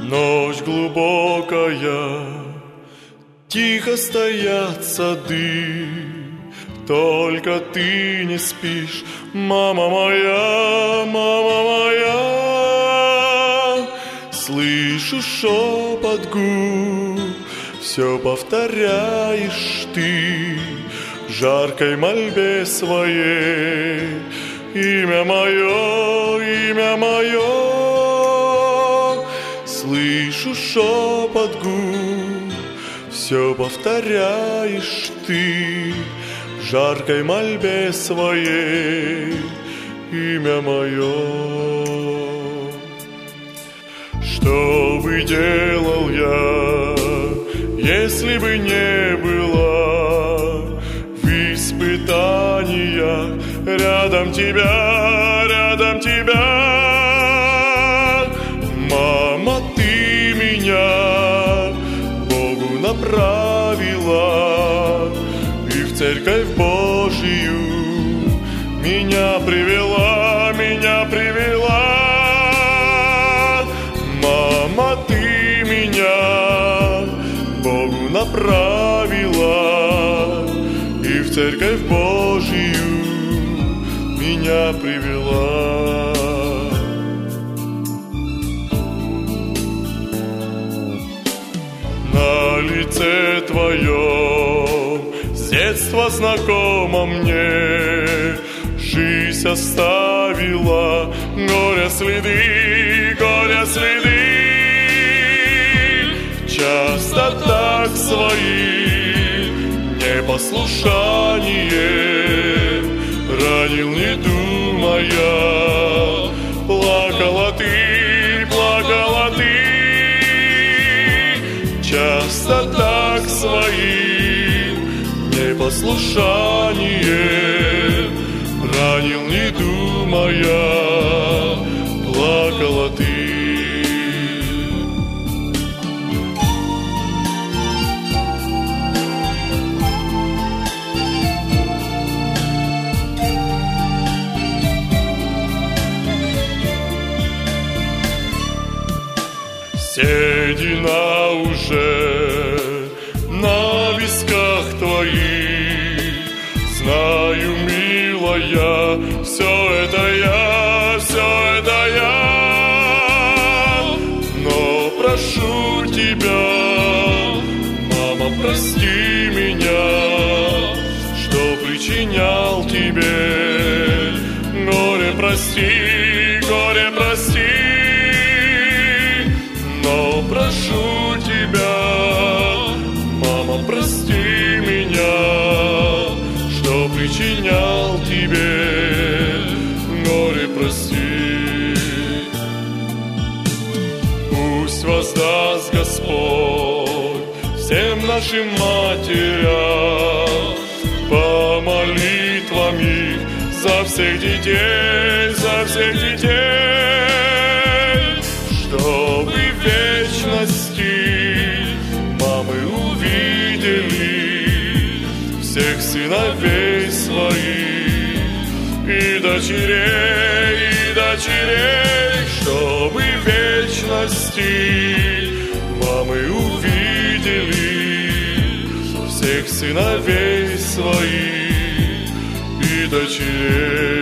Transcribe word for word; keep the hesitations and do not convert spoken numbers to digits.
Ночь глубокая, тихо стоят сады, только ты не спишь, мама моя, мама моя. Слышу шепот губ, все повторяешь ты, в жаркой мольбе своей. Имя мое, имя мое. Слышу шепот губ, все повторяешь ты, в жаркой мольбе своей. Имя мое. Что бы делал я, если бы не было в испытаниях рядом тебя, рядом тебя? Мама, ты меня Богу направила и в Церковь Божию меня привела, меня привела. Мама, ты меня Богу направила и в Церковь Божию меня привела. На лице твоем с детства знакомо мне, жизнь оставила горя следы, горя следы. Часто так своим непослушанием ранил, не думая, плакала ты, плакала ты. Часто так своим непослушанием ранил, не думая, плакала ты. Седина уже на висках твоих, знаю, милая, все это я, все это я. Но прошу тебя, мама, прости меня, что причинял тебе горе, прости, горе, прости. Но прошу тебя, мама, прости меня, что причинял тебе горе, прости. Пусть воздаст Господь всем нашим матерям по молитвам их за всех детей, за всех детей, чтобы в вечности мамы увидели всех сыновей своих и дочерей, и дочерей, чтобы в вечности мамы увидели всех сыновей своих и дочерей.